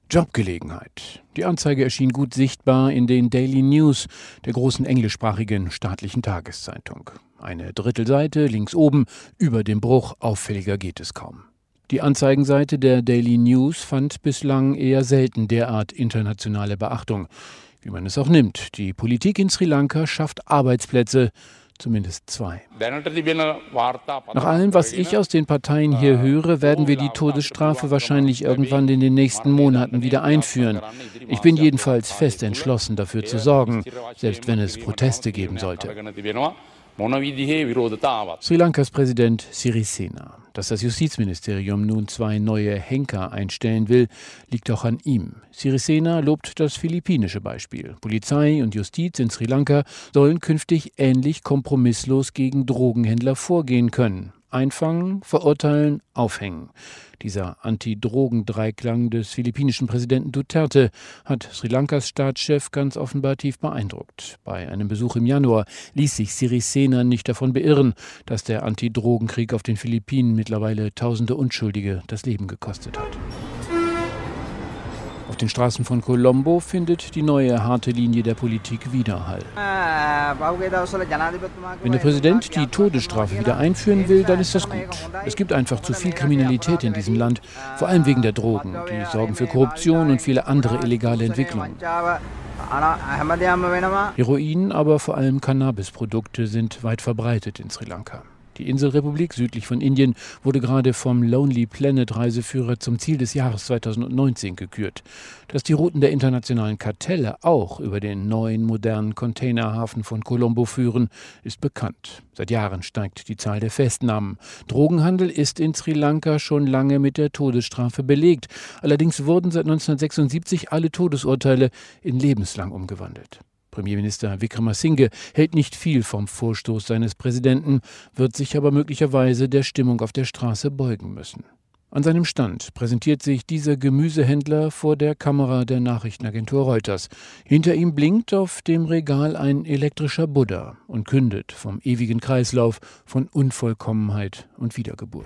Jobgelegenheit. Die Anzeige erschien gut sichtbar in den Daily News, der großen englischsprachigen staatlichen Tageszeitung. Eine Drittelseite links oben, über dem Bruch, auffälliger geht es kaum. Die Anzeigenseite der Daily News fand bislang eher selten derart internationale Beachtung. Wie man es auch nimmt, die Politik in Sri Lanka schafft Arbeitsplätze, zumindest 2. Nach allem, was ich aus den Parteien hier höre, werden wir die Todesstrafe wahrscheinlich irgendwann in den nächsten Monaten wieder einführen. Ich bin jedenfalls fest entschlossen, dafür zu sorgen, selbst wenn es Proteste geben sollte. Sri Lankas Präsident Sirisena. Dass das Justizministerium nun 2 neue Henker einstellen will, liegt auch an ihm. Sirisena lobt das philippinische Beispiel. Polizei und Justiz in Sri Lanka sollen künftig ähnlich kompromisslos gegen Drogenhändler vorgehen können. Einfangen, verurteilen, aufhängen. Dieser Anti-Drogen-Dreiklang des philippinischen Präsidenten Duterte hat Sri Lankas Staatschef ganz offenbar tief beeindruckt. Bei einem Besuch im Januar ließ sich Sirisena nicht davon beirren, dass der Anti-Drogenkrieg auf den Philippinen mittlerweile tausende Unschuldige das Leben gekostet hat. Auf den Straßen von Colombo findet die neue harte Linie der Politik Widerhall. Wenn der Präsident die Todesstrafe wieder einführen will, dann ist das gut. Es gibt einfach zu viel Kriminalität in diesem Land, vor allem wegen der Drogen. Die sorgen für Korruption und viele andere illegale Entwicklungen. Heroin, aber vor allem Cannabisprodukte sind weit verbreitet in Sri Lanka. Die Inselrepublik südlich von Indien wurde gerade vom Lonely Planet Reiseführer zum Ziel des Jahres 2019 gekürt. Dass die Routen der internationalen Kartelle auch über den neuen, modernen Containerhafen von Colombo führen, ist bekannt. Seit Jahren steigt die Zahl der Festnahmen. Drogenhandel ist in Sri Lanka schon lange mit der Todesstrafe belegt. Allerdings wurden seit 1976 alle Todesurteile in lebenslang umgewandelt. Premierminister Wickremesinghe hält nicht viel vom Vorstoß seines Präsidenten, wird sich aber möglicherweise der Stimmung auf der Straße beugen müssen. An seinem Stand präsentiert sich dieser Gemüsehändler vor der Kamera der Nachrichtenagentur Reuters. Hinter ihm blinkt auf dem Regal ein elektrischer Buddha und kündet vom ewigen Kreislauf von Unvollkommenheit und Wiedergeburt.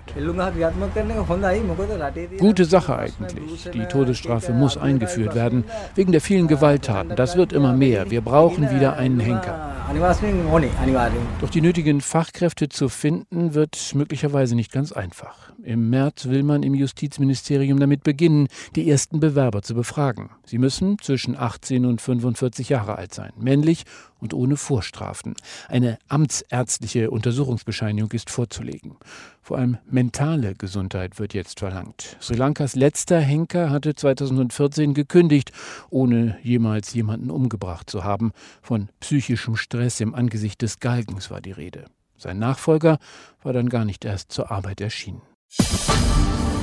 Gute Sache eigentlich. Die Todesstrafe muss eingeführt werden, wegen der vielen Gewalttaten. Das wird immer mehr. Wir brauchen wieder einen Henker. Doch die nötigen Fachkräfte zu finden, wird möglicherweise nicht ganz einfach. Im März will man im Justizministerium damit beginnen, die ersten Bewerber zu befragen. Sie müssen zwischen 18 und 45 Jahre alt sein, männlich und ohne Vorstrafen. Eine amtsärztliche Untersuchungsbescheinigung ist vorzulegen. Vor allem mentale Gesundheit wird jetzt verlangt. Sri Lankas letzter Henker hatte 2014 gekündigt, ohne jemals jemanden umgebracht zu haben. Von psychischem Stress im Angesicht des Galgens war die Rede. Sein Nachfolger war dann gar nicht erst zur Arbeit erschienen.